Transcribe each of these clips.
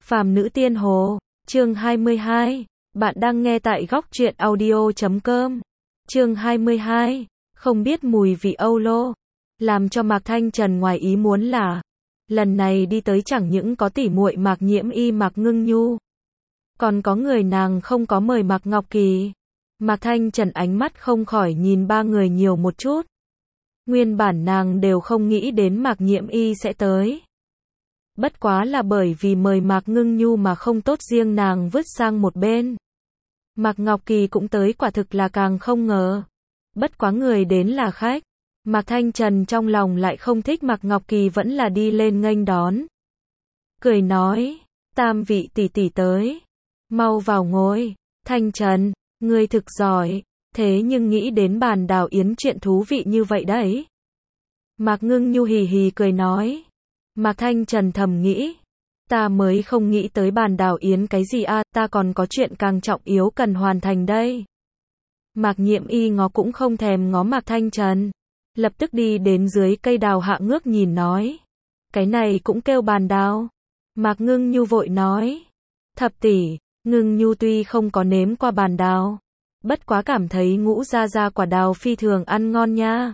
Phàm nữ tiên hồ, chương 22. Bạn đang nghe tại góc truyện audio.com. Chương 22. Không biết mùi vị Âu Lô. Làm cho Mạc Thanh Trần ngoài ý muốn là lần này đi tới chẳng những có tỉ muội Mạc Nhiễm Y, Mạc Ngưng Nhu, còn có người nàng không có mời Mạc Ngọc Kỳ. Mạc Thanh Trần ánh mắt không khỏi nhìn ba người nhiều một chút. Nguyên bản nàng đều không nghĩ đến Mạc Nhiễm Y sẽ tới. Bất quá là bởi vì mời Mạc Ngưng Nhu mà không tốt, riêng nàng vứt sang một bên. Mạc Ngọc Kỳ cũng tới, quả thực là càng không ngờ. Bất quá người đến là khách. Mạc Thanh Trần trong lòng lại không thích Mạc Ngọc Kỳ vẫn là đi lên nghênh đón. Cười nói, tam vị tỷ tỷ tới. Mau vào ngồi. Thanh Trần, ngươi thực giỏi, thế nhưng nghĩ đến bàn đào yến chuyện thú vị như vậy đấy. Mạc Ngưng Nhu hì hì cười nói. Mạc Thanh Trần thầm nghĩ, ta mới không nghĩ tới bàn đào yến cái gì a, ta còn có chuyện càng trọng yếu cần hoàn thành đây. Mạc Nhiễm Y ngó cũng không thèm ngó Mạc Thanh Trần, lập tức đi đến dưới cây đào hạ ngước nhìn nói, cái này cũng kêu bàn đào. Mạc Ngưng Nhu vội nói, thập tỷ, Ngưng Nhu tuy không có nếm qua bàn đào, bất quá cảm thấy ngũ gia gia quả đào phi thường ăn ngon nha.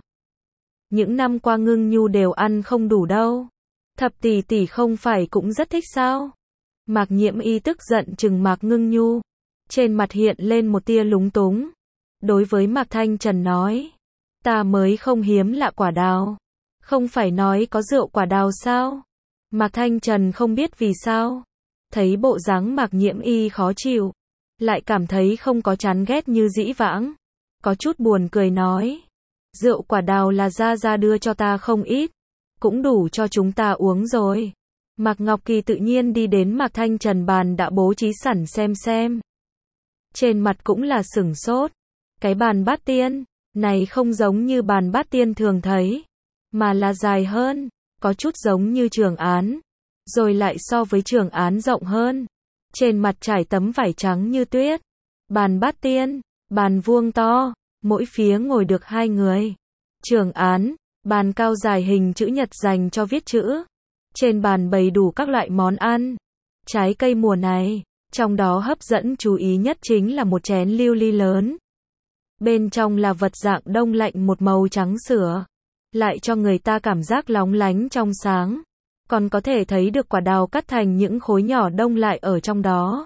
Những năm qua Ngưng Nhu đều ăn không đủ đâu. Thập tỷ tỷ không phải cũng rất thích sao? Mạc Nhiễm Y tức giận trừng Mạc Ngưng Nhu, trên mặt hiện lên một tia lúng túng. Đối với Mạc Thanh Trần nói, ta mới không hiếm lạ quả đào, không phải nói có rượu quả đào sao? Mạc Thanh Trần không biết vì sao, thấy bộ dáng Mạc Nhiễm Y khó chịu, lại cảm thấy không có chán ghét như dĩ vãng, có chút buồn cười nói, rượu quả đào là gia gia đưa cho ta không ít, cũng đủ cho chúng ta uống rồi. Mạc Ngọc Kỳ tự nhiên đi đến Mạc Thanh Trần bàn đã bố trí sẵn xem. Trên mặt cũng là sửng sốt. Cái bàn bát tiên này không giống như bàn bát tiên thường thấy, mà là dài hơn, có chút giống như trường án, rồi lại so với trường án rộng hơn. Trên mặt trải tấm vải trắng như tuyết. Bàn bát tiên, bàn vuông to, mỗi phía ngồi được 2 người. Trường án, bàn cao dài hình chữ nhật dành cho viết chữ. Trên bàn bày đủ các loại món ăn, trái cây mùa này, trong đó hấp dẫn chú ý nhất chính là một chén lưu ly lớn. Bên trong là vật dạng đông lạnh một màu trắng sữa, lại cho người ta cảm giác lóng lánh trong sáng. Còn có thể thấy được quả đào cắt thành những khối nhỏ đông lại ở trong đó.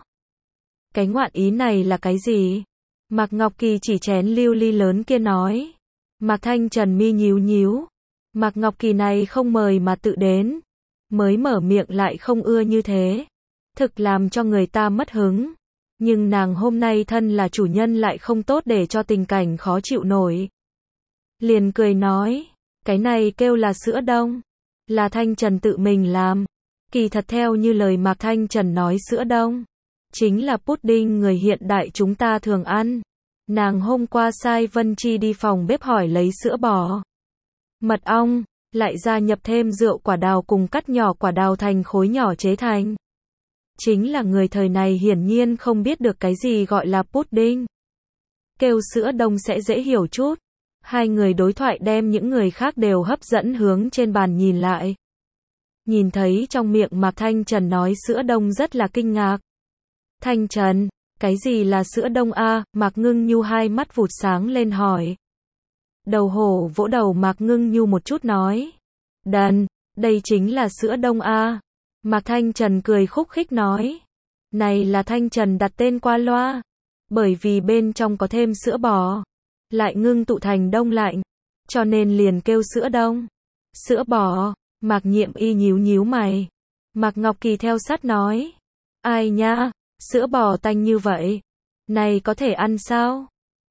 Cái ngoạn ý này là cái gì? Mạc Ngọc Kỳ chỉ chén lưu ly lớn kia nói. Mạc Thanh Trần mi nhíu nhíu. Mạc Ngọc Kỳ này không mời mà tự đến, mới mở miệng lại không ưa như thế, thực làm cho người ta mất hứng. Nhưng nàng hôm nay thân là chủ nhân lại không tốt để cho tình cảnh khó chịu nổi. Liền cười nói, cái này kêu là sữa đông, là Thanh Trần tự mình làm. Kỳ thật theo như lời Mạc Thanh Trần nói, sữa đông chính là pudding người hiện đại chúng ta thường ăn. Nàng hôm qua sai Vân Chi đi phòng bếp hỏi lấy sữa bò, mật ong, lại gia nhập thêm rượu quả đào cùng cắt nhỏ quả đào thành khối nhỏ chế thành. Chính là người thời này hiển nhiên không biết được cái gì gọi là pudding. Kêu sữa đông sẽ dễ hiểu chút. Hai người đối thoại đem những người khác đều hấp dẫn hướng trên bàn nhìn lại. Nhìn thấy trong miệng Mạc Thanh Trần nói sữa đông rất là kinh ngạc. Thanh Trần, cái gì là sữa đông a? Mạc Ngưng Nhu hai mắt vụt sáng lên hỏi. Đầu hổ vỗ đầu Mạc Ngưng Nhu một chút nói. Đần, đây chính là sữa đông a. Mạc Thanh Trần cười khúc khích nói. Này là Thanh Trần đặt tên qua loa. Bởi vì bên trong có thêm sữa bò, lại ngưng tụ thành đông lạnh, cho nên liền kêu sữa đông. Sữa bò, Mạc Nhiễm Y nhíu nhíu mày. Mạc Ngọc Kỳ theo sát nói. Ai nha, sữa bò tanh như vậy, này có thể ăn sao?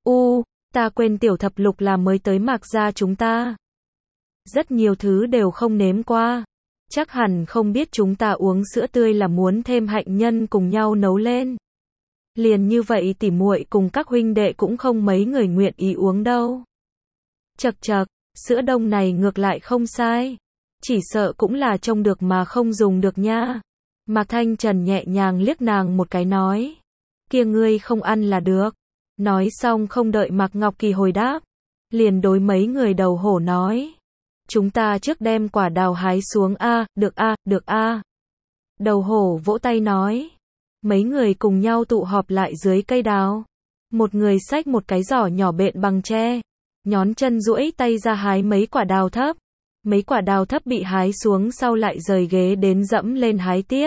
Ta quên tiểu thập lục là mới tới Mạc gia chúng ta, rất nhiều thứ đều không nếm qua, chắc hẳn không biết chúng ta uống sữa tươi là muốn thêm hạnh nhân cùng nhau nấu lên. Liền như vậy tỉ muội cùng các huynh đệ cũng không mấy người nguyện ý uống đâu. Chậc chậc, sữa đông này ngược lại không sai, chỉ sợ cũng là trông được mà không dùng được nha. Mạc Thanh Trần nhẹ nhàng liếc nàng một cái nói, kia ngươi không ăn là được. Nói xong không đợi Mạc Ngọc Kỳ hồi đáp, liền đối mấy người đầu hổ nói, chúng ta trước đem quả đào hái xuống a, được a, được a. Đầu hổ vỗ tay nói. Mấy người cùng nhau tụ họp lại dưới cây đào. Một người xách một cái giỏ nhỏ bện bằng tre. Nhón chân duỗi tay ra hái mấy quả đào thấp. Mấy quả đào thấp bị hái xuống sau lại rời ghế đến dẫm lên hái tiếp.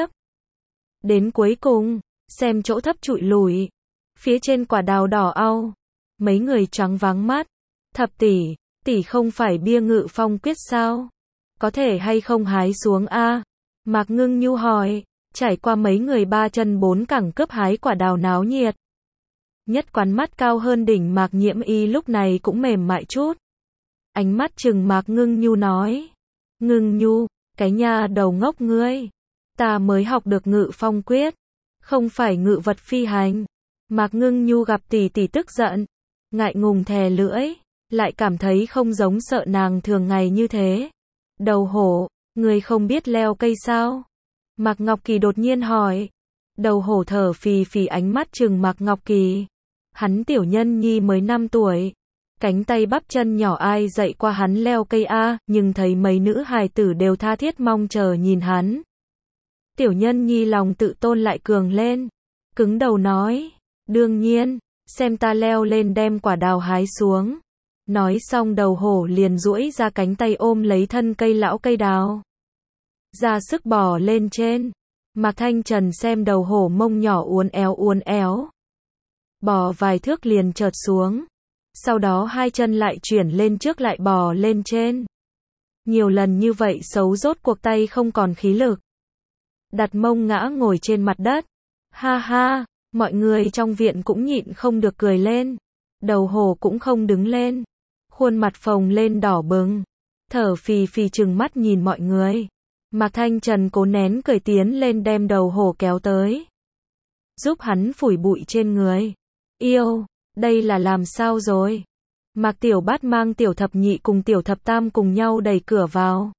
Đến cuối cùng, xem chỗ thấp trụi lùi. Phía trên quả đào đỏ au. Mấy người choáng váng mắt. Thập tỷ, tỷ không phải bia Ngự Phong quyết sao? Có thể hay không hái xuống a? Mạc Ngưng Nhu hỏi. Trải qua mấy người ba chân bốn cẳng cướp hái quả đào náo nhiệt. Nhất quán mắt cao hơn đỉnh Mạc Nhiễm Y lúc này cũng mềm mại chút. Ánh mắt chừng Mạc Ngưng Nhu nói. Ngưng Nhu, cái nha đầu ngốc ngươi. Ta mới học được Ngự Phong quyết. Không phải ngự vật phi hành. Mạc Ngưng Nhu gặp tỷ tỷ tức giận. Ngại ngùng thè lưỡi. Lại cảm thấy không giống sợ nàng thường ngày như thế. Đầu hổ, ngươi không biết leo cây sao? Mạc Ngọc Kỳ đột nhiên hỏi. Đầu hổ thở phì phì ánh mắt chừng Mạc Ngọc Kỳ. Hắn tiểu nhân nhi mới 5 tuổi. Cánh tay bắp chân nhỏ ai dạy qua hắn leo cây a, nhưng thấy mấy nữ hài tử đều tha thiết mong chờ nhìn hắn. Tiểu nhân nhi lòng tự tôn lại cường lên. Cứng đầu nói. Đương nhiên, xem ta leo lên đem quả đào hái xuống. Nói xong đầu hổ liền duỗi ra cánh tay ôm lấy thân cây lão cây đào. Ra sức bò lên trên. Mạc Thanh Trần xem đầu hổ mông nhỏ uốn éo. Bò vài thước liền chợt xuống. Sau đó hai chân lại chuyển lên trước lại bò lên trên. Nhiều lần như vậy xấu rốt cuộc tay không còn khí lực. Đặt mông ngã ngồi trên mặt đất. Ha ha, mọi người trong viện cũng nhịn không được cười lên. Đầu hổ cũng không đứng lên. Khuôn mặt phồng lên đỏ bừng. Thở phì phì trừng mắt nhìn mọi người. Mạc Thanh Trần cố nén cười tiến lên đem đầu hổ kéo tới. Giúp hắn phủi bụi trên người. Yêu, đây là làm sao rồi? Mạc Tiểu Bát mang Tiểu Thập Nhị cùng Tiểu Thập Tam cùng nhau đẩy cửa vào.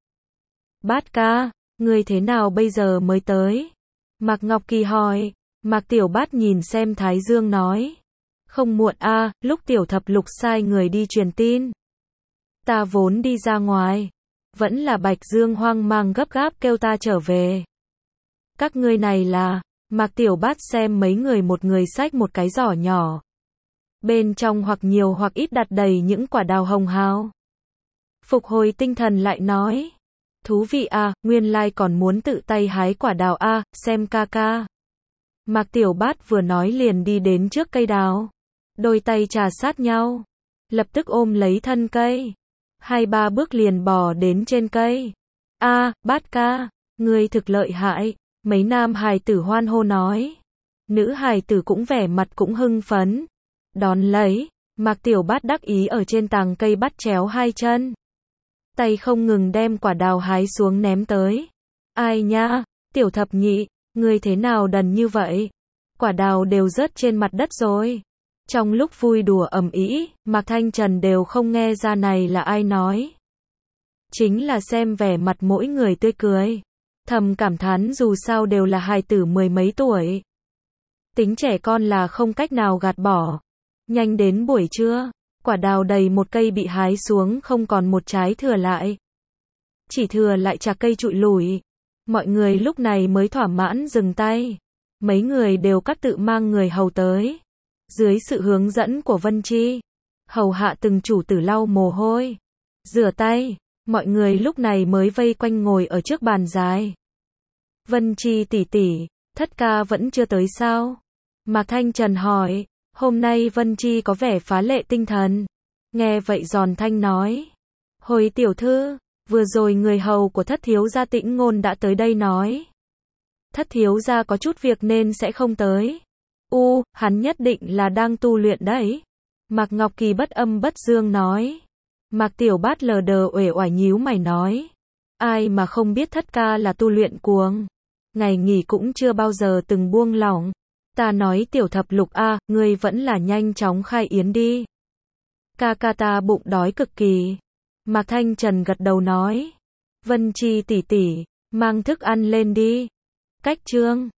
Bát ca, ngươi thế nào bây giờ mới tới? Mạc Ngọc Kỳ hỏi. Mạc Tiểu Bát nhìn xem Thái Dương nói. Không muộn a, lúc Tiểu Thập Lục sai người đi truyền tin. Ta vốn đi ra ngoài. Vẫn là Bạch Dương hoang mang gấp gáp kêu ta trở về. Các ngươi này là... Mạc Tiểu Bát xem mấy người một người xách một cái giỏ nhỏ. Bên trong hoặc nhiều hoặc ít đặt đầy những quả đào hồng hào. Phục hồi tinh thần lại nói. Thú vị à, nguyên lai còn muốn tự tay hái quả đào à, xem ca ca. Mạc Tiểu Bát vừa nói liền đi đến trước cây đào. Đôi tay trà sát nhau. Lập tức ôm lấy thân cây. 2-3 bước liền bò đến trên cây. A, Bát ca, ngươi thực lợi hại. Mấy nam hài tử hoan hô nói. Nữ hài tử cũng vẻ mặt cũng hưng phấn. Đón lấy, Mạc Tiểu Bát đắc ý ở trên tàng cây bắt chéo hai chân. Tay không ngừng đem quả đào hái xuống ném tới. Ai nha, Tiểu Thập Nhị, ngươi thế nào đần như vậy? Quả đào đều rớt trên mặt đất rồi. Trong lúc vui đùa ầm ĩ, Mạc Thanh Trần đều không nghe ra này là ai nói. Chính là xem vẻ mặt mỗi người tươi cười. Thầm cảm thán dù sao đều là hài tử mười mấy tuổi. Tính trẻ con là không cách nào gạt bỏ. Nhanh đến buổi trưa, quả đào đầy một cây bị hái xuống không còn một trái thừa lại. Chỉ thừa lại chạc cây trụi lủi. Mọi người lúc này mới thỏa mãn dừng tay. Mấy người đều cắt tự mang người hầu tới. Dưới sự hướng dẫn của Vân Chi, hầu hạ từng chủ tử lau mồ hôi, rửa tay. Mọi người lúc này mới vây quanh ngồi ở trước bàn dài. Vân Chi tỷ tỷ, thất ca vẫn chưa tới sao? Mạc Thanh Trần hỏi. Hôm nay Vân Chi có vẻ phá lệ tinh thần. Nghe vậy giòn thanh nói. Hồi tiểu thư, vừa rồi người hầu của thất thiếu gia Tĩnh Ngôn đã tới đây nói. Thất thiếu gia có chút việc nên sẽ không tới. Hắn nhất định là đang tu luyện đấy. Mạc Ngọc Kỳ bất âm bất dương nói. Mạc Tiểu Bát lờ đờ uể oải nhíu mày nói. Ai mà không biết thất ca là tu luyện cuồng. Ngày nghỉ cũng chưa bao giờ từng buông lỏng. Ta nói Tiểu Thập Lục a, ngươi vẫn là nhanh chóng khai yến đi. Ca ca ta bụng đói cực kỳ. Mạc Thanh Trần gật đầu nói. Vân Chi tỷ tỷ, mang thức ăn lên đi. Cách chương